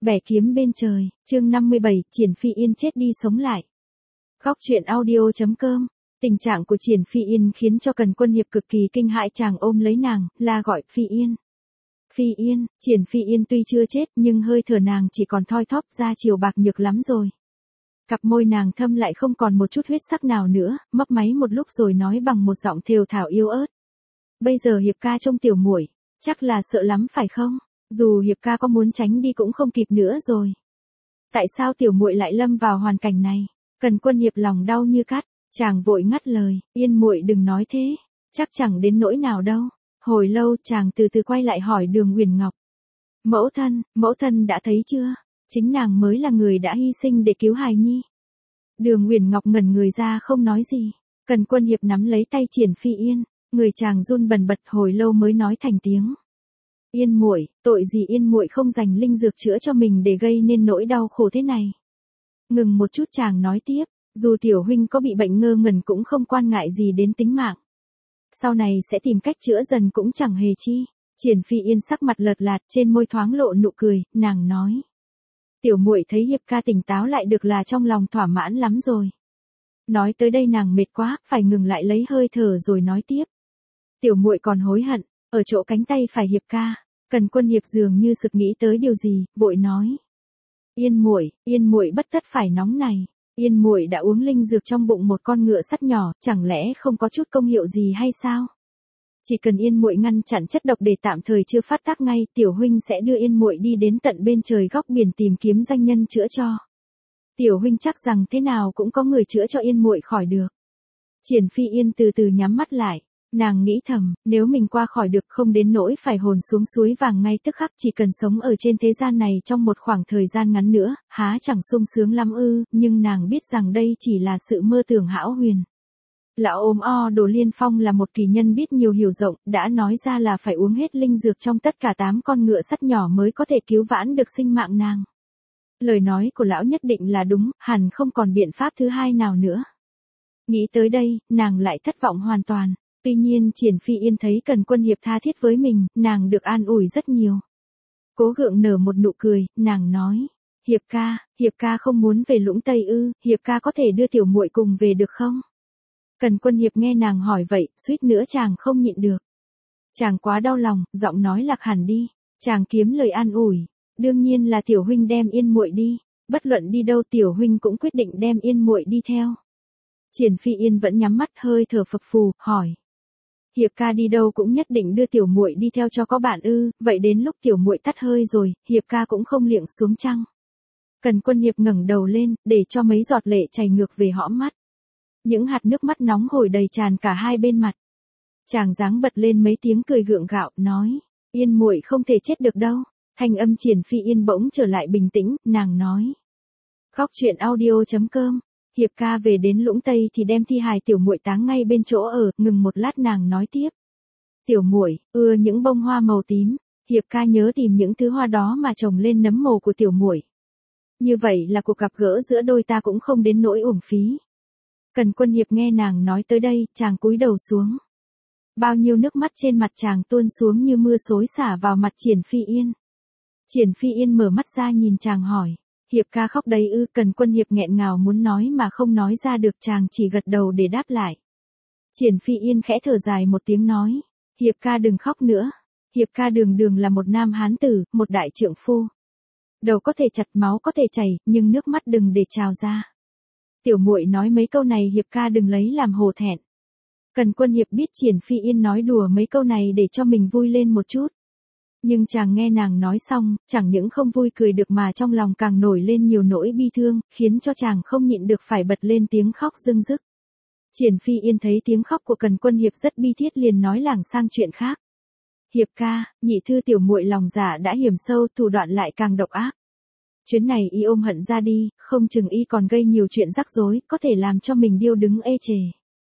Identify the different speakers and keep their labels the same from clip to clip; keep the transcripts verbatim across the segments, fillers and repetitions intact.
Speaker 1: Bẻ kiếm bên trời, chương năm mươi bảy, Triển Phi Yên chết đi sống lại. Góc truyện audio chấm com. Tình trạng của Triển Phi Yên khiến cho Cần Quân Hiệp cực kỳ kinh hãi, chàng ôm lấy nàng, la gọi Phi Yên. Phi Yên, Triển Phi Yên tuy chưa chết nhưng hơi thở nàng chỉ còn thoi thóp, da chiều bạc nhược lắm rồi. Cặp môi nàng thâm lại không còn một chút huyết sắc nào nữa, mấp máy một lúc rồi nói bằng một giọng thều thào yếu ớt. Bây giờ Hiệp ca trông tiểu muội, chắc là sợ lắm phải không? Dù Hiệp ca có muốn tránh đi cũng không kịp nữa rồi. Tại sao tiểu muội lại lâm vào hoàn cảnh này? Cần Quân Hiệp lòng đau như cắt, chàng vội ngắt lời, Yên muội đừng nói thế, chắc chẳng đến nỗi nào đâu. Hồi lâu chàng từ từ quay lại hỏi Đường Uyển Ngọc. Mẫu thân, mẫu thân đã thấy chưa? Chính nàng mới là người đã hy sinh để cứu hài nhi. Đường Uyển Ngọc ngẩn người ra không nói gì. Cần Quân Hiệp nắm lấy tay Triển Phi Yên, người chàng run bần bật hồi lâu mới nói thành tiếng. Yên muội, tội gì Yên muội không dành linh dược chữa cho mình để gây nên nỗi đau khổ thế này. Ngừng một chút chàng nói tiếp, dù tiểu huynh có bị bệnh ngơ ngẩn cũng không quan ngại gì đến tính mạng. Sau này sẽ tìm cách chữa dần cũng chẳng hề chi. Triển Phi Yên sắc mặt lợt lạt, trên môi thoáng lộ nụ cười, nàng nói. Tiểu muội thấy Hiệp ca tỉnh táo lại được là trong lòng thỏa mãn lắm rồi. Nói tới đây nàng mệt quá, phải ngừng lại lấy hơi thở rồi nói tiếp. Tiểu muội còn hối hận, ở chỗ cánh tay phải Hiệp ca. Cần Quân Hiệp dường như sực nghĩ tới điều gì, vội nói. Yên muội, Yên muội bất tất phải nóng này. Yên muội đã uống linh dược trong bụng một con ngựa sắt nhỏ, chẳng lẽ không có chút công hiệu gì hay sao? Chỉ cần Yên muội ngăn chặn chất độc để tạm thời chưa phát tác ngay, tiểu huynh sẽ đưa Yên muội đi đến tận bên trời góc biển tìm kiếm danh nhân chữa cho. Tiểu huynh chắc rằng thế nào cũng có người chữa cho Yên muội khỏi được. Triển Phi Yên từ từ nhắm mắt lại. Nàng nghĩ thầm, nếu mình qua khỏi được không đến nỗi phải hồn xuống suối vàng ngay tức khắc, chỉ cần sống ở trên thế gian này trong một khoảng thời gian ngắn nữa, há chẳng sung sướng lắm ư, nhưng nàng biết rằng đây chỉ là sự mơ tưởng hão huyền. Lão ốm o Đồ Liên Phong là một kỳ nhân biết nhiều hiểu rộng, đã nói ra là phải uống hết linh dược trong tất cả tám con ngựa sắt nhỏ mới có thể cứu vãn được sinh mạng nàng. Lời nói của lão nhất định là đúng, hẳn không còn biện pháp thứ hai nào nữa. Nghĩ tới đây, nàng lại thất vọng hoàn toàn. Tuy nhiên Triển Phi Yên thấy Cần Quân Hiệp tha thiết với mình, nàng được an ủi rất nhiều. Cố gượng nở một nụ cười, nàng nói. Hiệp ca, Hiệp ca không muốn về Lũng Tây ư, Hiệp ca có thể đưa tiểu muội cùng về được không? Cần Quân Hiệp nghe nàng hỏi vậy, suýt nữa chàng không nhịn được. Chàng quá đau lòng, giọng nói lạc hẳn đi. Chàng kiếm lời an ủi. Đương nhiên là tiểu huynh đem Yên muội đi. Bất luận đi đâu tiểu huynh cũng quyết định đem Yên muội đi theo. Triển Phi Yên vẫn nhắm mắt hơi thở phập phù, hỏi. Hiệp ca đi đâu cũng nhất định đưa tiểu muội đi theo cho có bạn ư, vậy đến lúc tiểu muội tắt hơi rồi, Hiệp ca cũng không liệng xuống chăng? Cần Quân Hiệp ngẩng đầu lên, để cho mấy giọt lệ chảy ngược về hõm mắt. Những hạt nước mắt nóng hổi đầy tràn cả hai bên mặt. Chàng giáng bật lên mấy tiếng cười gượng gạo, nói, Yên muội không thể chết được đâu. Thanh âm Triển Phi Yên bỗng trở lại bình tĩnh, nàng nói. Góc truyện audio chấm com. Hiệp ca về đến Lũng Tây thì đem thi hài tiểu muội táng ngay bên chỗ ở, ngừng một lát nàng nói tiếp. Tiểu muội ưa những bông hoa màu tím, Hiệp ca nhớ tìm những thứ hoa đó mà trồng lên nấm mồ của tiểu muội. Như vậy là cuộc gặp gỡ giữa đôi ta cũng không đến nỗi uổng phí. Cần Quân Hiệp nghe nàng nói tới đây, chàng cúi đầu xuống. Bao nhiêu nước mắt trên mặt chàng tuôn xuống như mưa xối xả vào mặt Triển Phi Yên. Triển Phi Yên mở mắt ra nhìn chàng hỏi. Hiệp ca khóc đấy ư? Cần Quân Hiệp nghẹn ngào muốn nói mà không nói ra được, chàng chỉ gật đầu để đáp lại. Triển Phi Yên khẽ thở dài một tiếng nói. Hiệp ca đừng khóc nữa. Hiệp ca đường đường là một nam hán tử, một đại trượng phu. Đầu có thể chặt máu có thể chảy, nhưng nước mắt đừng để trào ra. Tiểu muội nói mấy câu này Hiệp ca đừng lấy làm hổ thẹn. Cần Quân Hiệp biết Triển Phi Yên nói đùa mấy câu này để cho mình vui lên một chút. Nhưng chàng nghe nàng nói xong, chẳng những không vui cười được mà trong lòng càng nổi lên nhiều nỗi bi thương, khiến cho chàng không nhịn được phải bật lên tiếng khóc rưng rức. Triển Phi Yên thấy tiếng khóc của Cần Quân Hiệp rất bi thiết liền nói lảng sang chuyện khác. Hiệp ca, nhị thư tiểu muội lòng dạ đã hiểm sâu, thủ đoạn lại càng độc ác. Chuyến này y ôm hận ra đi, không chừng y còn gây nhiều chuyện rắc rối, có thể làm cho mình điêu đứng ê chề.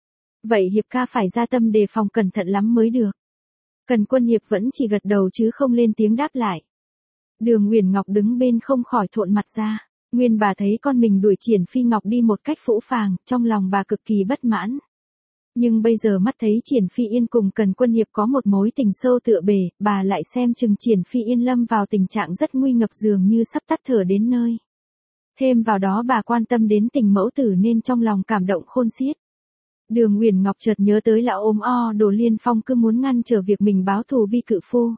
Speaker 1: Vậy Hiệp ca phải ra tâm đề phòng cẩn thận lắm mới được. Cần Quân Hiệp vẫn chỉ gật đầu chứ không lên tiếng đáp lại. Đường Uyển Ngọc đứng bên không khỏi thộn mặt ra. Nguyên bà thấy con mình đuổi Triển Phi Ngọc đi một cách phũ phàng, trong lòng bà cực kỳ bất mãn. Nhưng bây giờ mắt thấy Triển Phi Yên cùng Cần Quân Hiệp có một mối tình sâu tựa bể, bà lại xem chừng Triển Phi Yên lâm vào tình trạng rất nguy ngập dường như sắp tắt thở đến nơi. Thêm vào đó bà quan tâm đến tình mẫu tử nên trong lòng cảm động khôn xiết. Đường Uyển Ngọc chợt nhớ tới lão ốm o Đồ Liên Phong cứ muốn ngăn trở việc mình báo thù vi cự phu.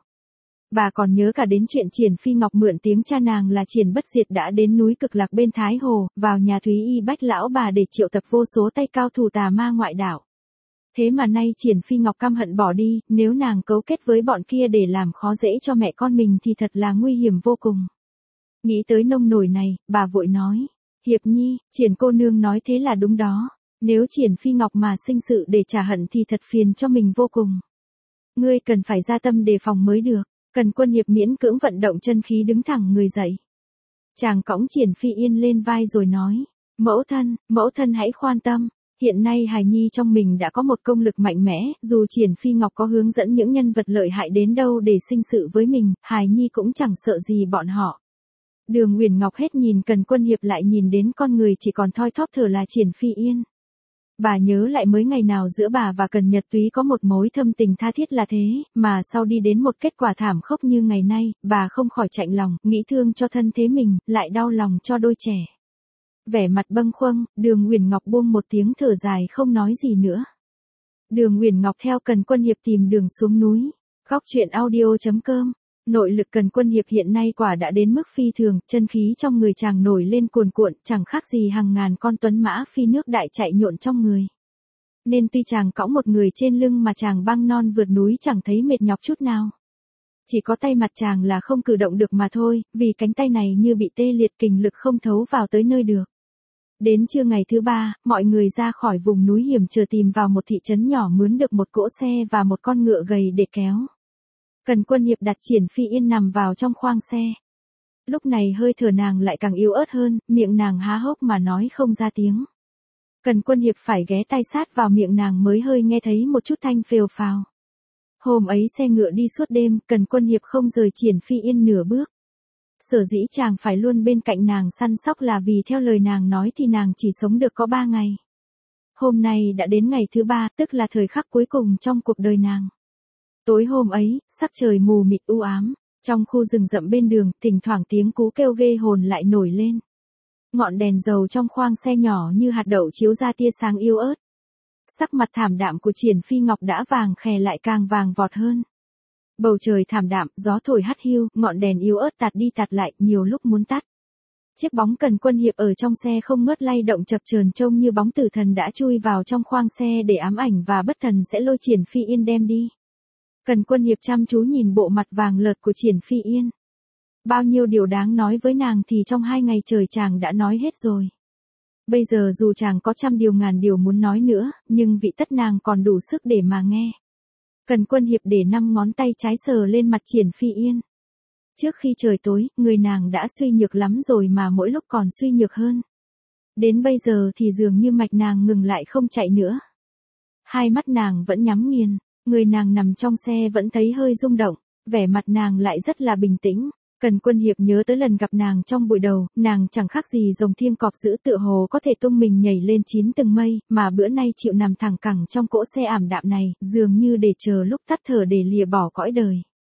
Speaker 1: Bà còn nhớ cả đến chuyện Triển Phi Ngọc mượn tiếng cha nàng là Triển Bất Diệt đã đến núi Cực Lạc bên Thái Hồ, vào nhà Thúy Y Bách lão bà để triệu tập vô số tay cao thủ tà ma ngoại đạo. Thế mà nay Triển Phi Ngọc căm hận bỏ đi, nếu nàng cấu kết với bọn kia để làm khó dễ cho mẹ con mình thì thật là nguy hiểm vô cùng. Nghĩ tới nông nổi này, bà vội nói, Hiệp Nhi, Triển cô nương nói thế là đúng đó, nếu Triển Phi Ngọc mà sinh sự để trả hận thì thật phiền cho mình vô cùng. Ngươi cần phải ra tâm đề phòng mới được. Cần Quân Hiệp miễn cưỡng vận động chân khí đứng thẳng người dậy. Chàng cõng Triển Phi Yên lên vai rồi nói, mẫu thân, mẫu thân hãy khoan tâm. Hiện nay hài nhi trong mình đã có một công lực mạnh mẽ, dù Triển Phi Ngọc có hướng dẫn những nhân vật lợi hại đến đâu để sinh sự với mình, hài nhi cũng chẳng sợ gì bọn họ. Đường Uyển Ngọc hết nhìn Cần Quân Hiệp lại nhìn đến con người chỉ còn thoi thóp thở là Triển Phi Yên. Bà nhớ lại mới ngày nào giữa bà và Cần Nhật Túy có một mối thâm tình tha thiết là thế, mà sau đi đến một kết quả thảm khốc như ngày nay, bà không khỏi chạnh lòng, nghĩ thương cho thân thế mình, lại đau lòng cho đôi trẻ. Vẻ mặt bâng khuâng, Đường Uyển Ngọc buông một tiếng thở dài không nói gì nữa. Đường Uyển Ngọc theo Cần Quân Hiệp tìm đường xuống núi. Góc truyện audio chấm com. Nội lực Cần Quân Hiệp hiện nay quả đã đến mức phi thường, chân khí trong người chàng nổi lên cuồn cuộn, chẳng khác gì hàng ngàn con tuấn mã phi nước đại chạy nhộn trong người. Nên tuy chàng cõng một người trên lưng mà chàng băng non vượt núi chẳng thấy mệt nhọc chút nào. Chỉ có tay mặt chàng là không cử động được mà thôi, vì cánh tay này như bị tê liệt, kình lực không thấu vào tới nơi được. Đến trưa ngày thứ ba, mọi người ra khỏi vùng núi hiểm trở tìm vào một thị trấn nhỏ mướn được một cỗ xe và một con ngựa gầy để kéo. Cần Quân Hiệp đặt Triển Phi Yên nằm vào trong khoang xe. Lúc này hơi thở nàng lại càng yếu ớt hơn, miệng nàng há hốc mà nói không ra tiếng. Cần Quân Hiệp phải ghé tai sát vào miệng nàng mới hơi nghe thấy một chút thanh phều phào. Hôm ấy xe ngựa đi suốt đêm, Cần Quân Hiệp không rời Triển Phi Yên nửa bước. Sở dĩ chàng phải luôn bên cạnh nàng săn sóc là vì theo lời nàng nói thì nàng chỉ sống được có ba ngày. Hôm nay đã đến ngày thứ ba, tức là thời khắc cuối cùng trong cuộc đời nàng. Tối hôm ấy, sắc trời mù mịt u ám, trong khu rừng rậm bên đường, thỉnh thoảng tiếng cú kêu ghê hồn lại nổi lên. Ngọn đèn dầu trong khoang xe nhỏ như hạt đậu chiếu ra tia sáng yếu ớt. Sắc mặt thảm đạm của Triển Phi Ngọc đã vàng khè lại càng vàng vọt hơn. Bầu trời thảm đạm, gió thổi hắt hiu, ngọn đèn yếu ớt tạt đi tạt lại, nhiều lúc muốn tắt. Chiếc bóng Cần Quân Hiệp ở trong xe không ngớt lay động chập chờn trông như bóng tử thần đã chui vào trong khoang xe để ám ảnh và bất thần sẽ lôi Triển Phi Yên đem đi. Cần Quân Hiệp chăm chú nhìn bộ mặt vàng lợt của Triển Phi Yên. Bao nhiêu điều đáng nói với nàng thì trong hai ngày trời chàng đã nói hết rồi. Bây giờ dù chàng có trăm điều ngàn điều muốn nói nữa, nhưng vị tất nàng còn đủ sức để mà nghe. Cần Quân Hiệp để năm ngón tay trái sờ lên mặt Triển Phi Yên. Trước khi trời tối, người nàng đã suy nhược lắm rồi mà mỗi lúc còn suy nhược hơn. Đến bây giờ thì dường như mạch nàng ngừng lại không chạy nữa. Hai mắt nàng vẫn nhắm nghiền, người nàng nằm trong xe vẫn thấy hơi rung động, vẻ mặt nàng lại rất là bình tĩnh. Cần Quân Hiệp nhớ tới lần gặp nàng trong buổi đầu, nàng chẳng khác gì rồng thiêng cọp dữ tựa hồ có thể tung mình nhảy lên chín tầng mây, mà bữa nay chịu nằm thẳng cẳng trong cỗ xe ảm đạm này, dường như để chờ lúc tắt thở để lìa bỏ cõi đời.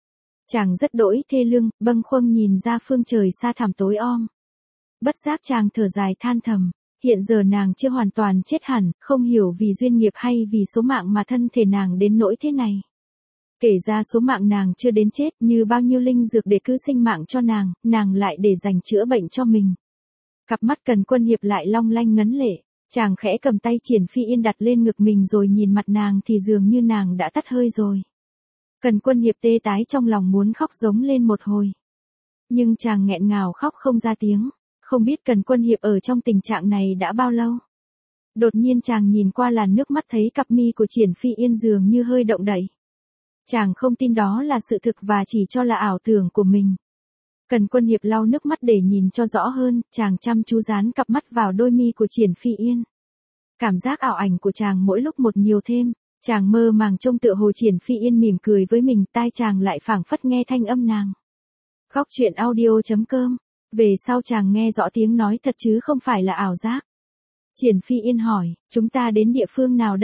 Speaker 1: Chàng rất đỗi thê lương, bâng khuâng nhìn ra phương trời xa thẳm tối om. Bất giác chàng thở dài than thầm, hiện giờ nàng chưa hoàn toàn chết hẳn, không hiểu vì duyên nghiệp hay vì số mạng mà thân thể nàng đến nỗi thế này. Kể ra số mạng nàng chưa đến chết, như bao nhiêu linh dược để cứu sinh mạng cho nàng, nàng lại để dành chữa bệnh cho mình. Cặp mắt Cần Quân Hiệp lại long lanh ngấn lệ, chàng khẽ cầm tay Triển Phi Yên đặt lên ngực mình rồi nhìn mặt nàng thì dường như nàng đã tắt hơi rồi. Cần Quân Hiệp tê tái trong lòng muốn khóc giống lên một hồi. Nhưng chàng nghẹn ngào khóc không ra tiếng, không biết Cần Quân Hiệp ở trong tình trạng này đã bao lâu. Đột nhiên chàng nhìn qua làn nước mắt thấy cặp mi của Triển Phi Yên dường như hơi động đậy. Chàng không tin đó là sự thực và chỉ cho là ảo tưởng của mình. Cần Quân Hiệp lau nước mắt để nhìn cho rõ hơn, chàng chăm chú dán cặp mắt vào đôi mi của Triển Phi Yên. Cảm giác ảo ảnh của chàng mỗi lúc một nhiều thêm, chàng mơ màng trông tựa hồ Triển Phi Yên mỉm cười với mình, tai chàng lại phảng phất nghe thanh âm nàng. Góc truyện audio chấm com. Về sau chàng nghe rõ tiếng nói thật chứ không phải là ảo giác. Triển Phi Yên hỏi, chúng ta đến địa phương nào đây?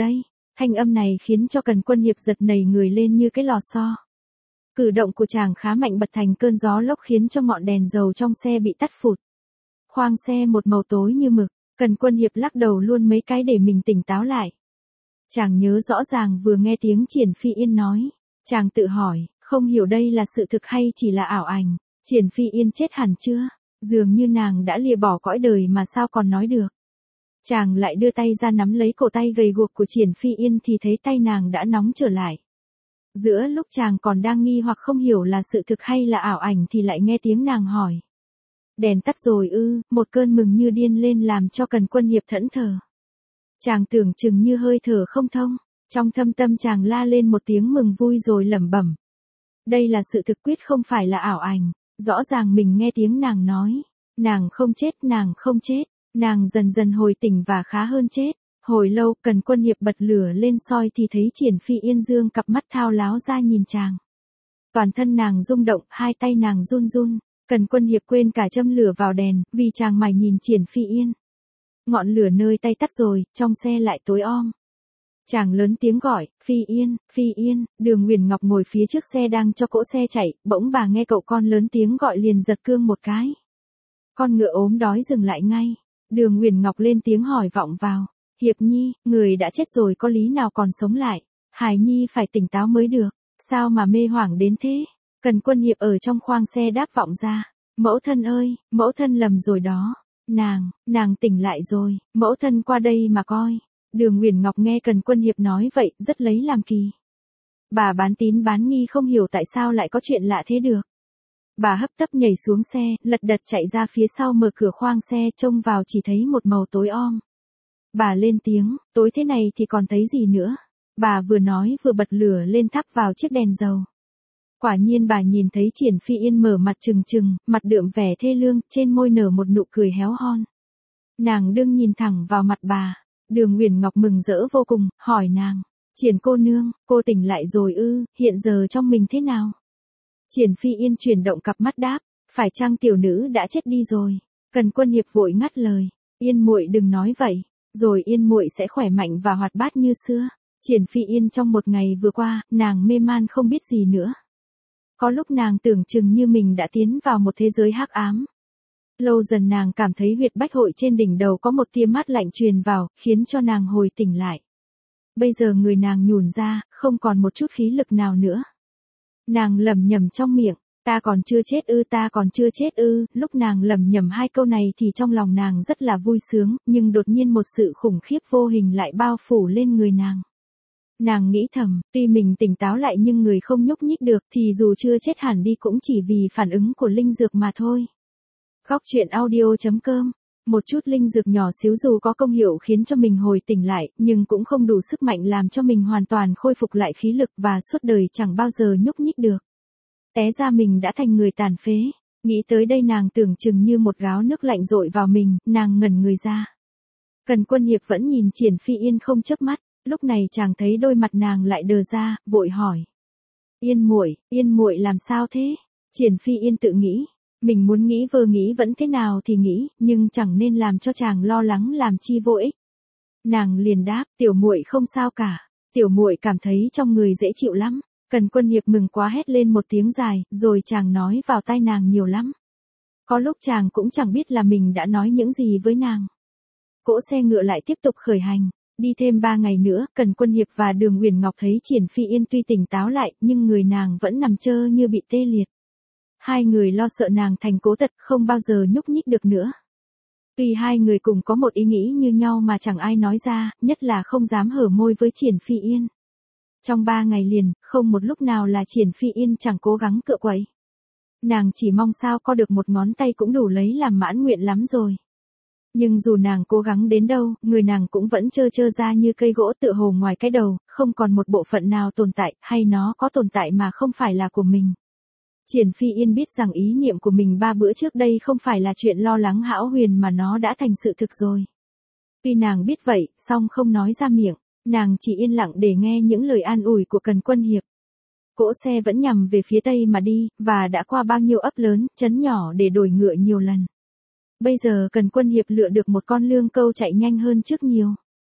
Speaker 1: Thanh âm này khiến cho Cần Quân Hiệp giật nảy người lên như cái lò xo. Cử động của chàng khá mạnh bật thành cơn gió lốc khiến cho ngọn đèn dầu trong xe bị tắt phụt. Khoang xe một màu tối như mực, Cần Quân Hiệp lắc đầu luôn mấy cái để mình tỉnh táo lại. Chàng nhớ rõ ràng vừa nghe tiếng Triển Phi Yên nói. Chàng tự hỏi, không hiểu đây là sự thực hay chỉ là ảo ảnh. Triển Phi Yên chết hẳn chưa? Dường như nàng đã lìa bỏ cõi đời mà sao còn nói được. Chàng lại đưa tay ra nắm lấy cổ tay gầy guộc của Triển Phi Yên thì thấy tay nàng đã nóng trở lại. Giữa lúc chàng còn đang nghi hoặc không hiểu là sự thực hay là ảo ảnh thì lại nghe tiếng nàng hỏi. Đèn tắt rồi ư? Một cơn mừng như điên lên làm cho Cần Quân Hiệp thẫn thờ. Chàng tưởng chừng như hơi thở không thông, trong thâm tâm chàng la lên một tiếng mừng vui rồi lẩm bẩm. Đây là sự thực quyết không phải là ảo ảnh, rõ ràng mình nghe tiếng nàng nói. Nàng không chết, nàng không chết, nàng dần dần hồi tỉnh và khá hơn chết. Hồi lâu Cần Quân Hiệp bật lửa lên soi thì thấy Triển Phi Yên dương cặp mắt thao láo ra nhìn chàng. Toàn thân nàng rung động, hai tay nàng run run. Cần Quân Hiệp quên cả châm lửa vào đèn, vì chàng mải nhìn Triển Phi Yên. Ngọn lửa nơi tay tắt rồi, trong xe lại tối om. Chàng lớn tiếng gọi, Phi Yên, Phi Yên. Đường Nguyền Ngọc ngồi phía trước xe đang cho cỗ xe chạy, bỗng bà nghe cậu con lớn tiếng gọi liền giật cương một cái. Con ngựa ốm đói dừng lại ngay. Đường Nguyền Ngọc lên tiếng hỏi vọng vào. Hiệp Nhi, người đã chết rồi có lý nào còn sống lại? Hải Nhi phải tỉnh táo mới được. Sao mà mê hoảng đến thế? Cần Quân Hiệp ở trong khoang xe đáp vọng ra. Mẫu thân ơi, mẫu thân lầm rồi đó. Nàng, nàng tỉnh lại rồi, mẫu thân qua đây mà coi. Đường Nguyền Ngọc nghe Cần Quân Hiệp nói vậy, rất lấy làm kỳ. Bà bán tín bán nghi không hiểu tại sao lại có chuyện lạ thế được. Bà hấp tấp nhảy xuống xe, lật đật chạy ra phía sau mở cửa khoang xe trông vào chỉ thấy một màu tối om. Bà lên tiếng, tối thế này thì còn thấy gì nữa. Bà vừa nói vừa bật lửa lên thắp vào chiếc đèn dầu. Quả nhiên bà nhìn thấy Triển Phi Yên mở mặt trừng trừng, mặt đượm vẻ thê lương, trên môi nở một nụ cười héo hon. Nàng đương nhìn thẳng vào mặt bà. Đường Nguyền Ngọc mừng rỡ vô cùng, hỏi nàng. Triển cô nương, cô tỉnh lại rồi ư, hiện giờ trong mình thế nào? Triển Phi Yên chuyển động cặp mắt đáp, phải chăng tiểu nữ đã chết đi rồi? Cần Quân Hiệp vội ngắt lời. Yên muội đừng nói vậy, rồi Yên muội sẽ khỏe mạnh và hoạt bát như xưa. Triển Phi Yên trong một ngày vừa qua, nàng mê man không biết gì nữa. Có lúc nàng tưởng chừng như mình đã tiến vào một thế giới hắc ám. Lâu dần nàng cảm thấy huyệt bách hội trên đỉnh đầu có một tia mát lạnh truyền vào, khiến cho nàng hồi tỉnh lại. Bây giờ người nàng nhùn ra, không còn một chút khí lực nào nữa. Nàng lẩm nhẩm trong miệng, ta còn chưa chết ư, ta còn chưa chết ư. Lúc nàng lẩm nhẩm hai câu này thì trong lòng nàng rất là vui sướng, nhưng đột nhiên một sự khủng khiếp vô hình lại bao phủ lên người nàng. Nàng nghĩ thầm, tuy mình tỉnh táo lại nhưng người không nhúc nhích được thì dù chưa chết hẳn đi cũng chỉ vì phản ứng của linh dược mà thôi. Góc truyện audio chấm com. Một chút linh dược nhỏ xíu dù có công hiệu khiến cho mình hồi tỉnh lại, nhưng cũng không đủ sức mạnh làm cho mình hoàn toàn khôi phục lại khí lực và suốt đời chẳng bao giờ nhúc nhích được. Té ra mình đã thành người tàn phế. Nghĩ tới đây nàng tưởng chừng như một gáo nước lạnh dội vào mình, nàng ngẩn người ra. Cần Quân Hiệp vẫn nhìn Triển Phi Yên không chớp mắt, lúc này chàng thấy đôi mặt nàng lại đờ ra, vội hỏi. Yên muội, Yên muội làm sao thế? Triển Phi Yên tự nghĩ. Mình muốn nghĩ vơ nghĩ vẫn thế nào thì nghĩ, nhưng chẳng nên làm cho chàng lo lắng làm chi vô ích. Nàng liền đáp, tiểu muội không sao cả, tiểu muội cảm thấy trong người dễ chịu lắm. Cần Quân Hiệp mừng quá hét lên một tiếng dài, rồi chàng nói vào tai nàng nhiều lắm. Có lúc chàng cũng chẳng biết là mình đã nói những gì với nàng. Cỗ xe ngựa lại tiếp tục khởi hành, đi thêm ba ngày nữa, Cần Quân Hiệp và Đường Nguyền Ngọc thấy Triển Phi Yên tuy tỉnh táo lại, nhưng người nàng vẫn nằm trơ như bị tê liệt. Hai người lo sợ nàng thành cố tật không bao giờ nhúc nhích được nữa. Tuy hai người cùng có một ý nghĩ như nhau mà chẳng ai nói ra, nhất là không dám hở môi với Triển Phi Yên. Trong ba ngày liền, không một lúc nào là Triển Phi Yên chẳng cố gắng cựa quậy. Nàng chỉ mong sao co được một ngón tay cũng đủ lấy làm mãn nguyện lắm rồi. Nhưng dù nàng cố gắng đến đâu, người nàng cũng vẫn trơ trơ ra như cây gỗ tựa hồ ngoài cái đầu, không còn một bộ phận nào tồn tại, hay nó có tồn tại mà không phải là của mình. Triển Phi Yên biết rằng ý niệm của mình ba bữa trước đây không phải là chuyện lo lắng hão huyền mà nó đã thành sự thực rồi. Tuy nàng biết vậy, song không nói ra miệng, nàng chỉ yên lặng để nghe những lời an ủi của Cần Quân Hiệp. Cỗ xe vẫn nhằm về phía tây mà đi, và đã qua bao nhiêu ấp lớn, trấn nhỏ để đổi ngựa nhiều lần. Bây giờ Cần Quân Hiệp lựa được một con lương câu chạy nhanh hơn trước nhiều.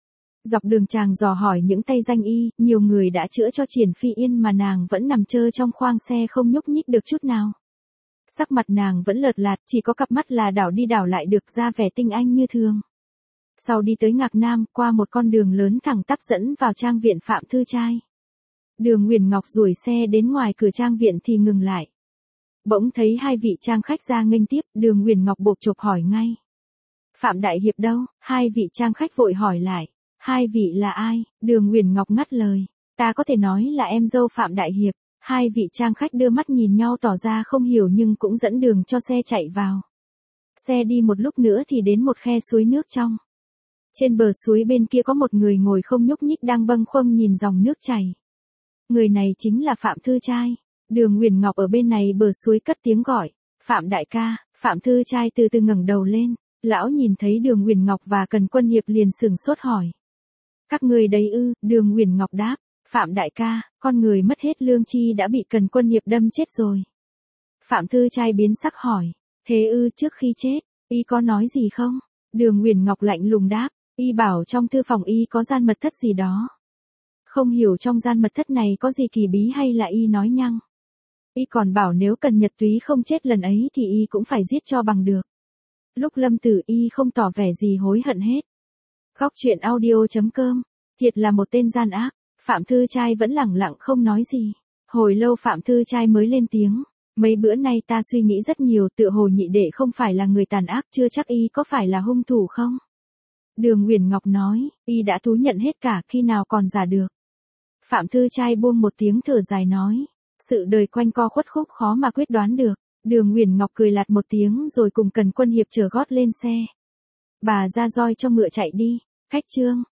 Speaker 1: Dọc đường chàng dò hỏi những tay danh y, nhiều người đã chữa cho Triển Phi Yên mà nàng vẫn nằm trơ trong khoang xe không nhúc nhích được chút nào. Sắc mặt nàng vẫn lợt lạt, chỉ có cặp mắt là đảo đi đảo lại được ra vẻ tinh anh như thường. Sau đi tới Ngạc Nam, qua một con đường lớn thẳng tắp dẫn vào trang viện Phạm Thư Trai. Đường Nguyền Ngọc đuổi xe đến ngoài cửa trang viện thì ngừng lại. Bỗng thấy hai vị trang khách ra nghênh tiếp, Đường Nguyền Ngọc bộp chộp hỏi ngay. Phạm Đại Hiệp đâu? Hai vị trang khách vội hỏi lại. Hai vị là ai? Đường Nguyền Ngọc ngắt lời. Ta có thể nói là em dâu Phạm Đại Hiệp. Hai vị trang khách đưa mắt nhìn nhau tỏ ra không hiểu nhưng cũng dẫn đường cho xe chạy vào. Xe đi một lúc nữa thì đến một khe suối nước trong. Trên bờ suối bên kia có một người ngồi không nhúc nhích đang bâng khuâng nhìn dòng nước chảy. Người này chính là Phạm Thư Trai. Đường Nguyền Ngọc ở bên này bờ suối cất tiếng gọi. Phạm đại ca. Phạm Thư Trai từ từ ngẩng đầu lên. Lão nhìn thấy Đường Nguyền Ngọc và Cần Quân Hiệp liền sửng sốt hỏi. Các người đấy ư? Đường Nguyền Ngọc đáp. Phạm đại ca, con người mất hết lương chi đã bị Cần Quân Hiệp đâm chết rồi. Phạm Thư Trai biến sắc hỏi. Thế ư, trước khi chết, y có nói gì không? Đường Nguyền Ngọc lạnh lùng đáp. Y bảo trong thư phòng y có gian mật thất gì đó. Không hiểu trong gian mật thất này có gì kỳ bí hay là y nói nhăng. Y còn bảo nếu Cần Nhật Túy không chết lần ấy thì y cũng phải giết cho bằng được. Lúc lâm tử y không tỏ vẻ gì hối hận hết. Góc truyện audio chấm com. Thiệt là một tên gian ác. Phạm Thư Trai vẫn lẳng lặng không nói gì. Hồi lâu Phạm Thư Trai mới lên tiếng. Mấy bữa nay ta suy nghĩ rất nhiều, tựa hồ nhị đệ không phải là người tàn ác, chưa chắc y có phải là hung thủ không? Đường Nguyền Ngọc nói, y đã thú nhận hết cả, khi nào còn giả được. Phạm Thư Trai buông một tiếng thở dài nói, sự đời quanh co khuất khúc khó mà quyết đoán được. Đường Nguyền Ngọc cười lạt một tiếng rồi cùng Cần Quân Hiệp chở gót lên xe. Bà ra roi cho ngựa chạy đi. Khách trương.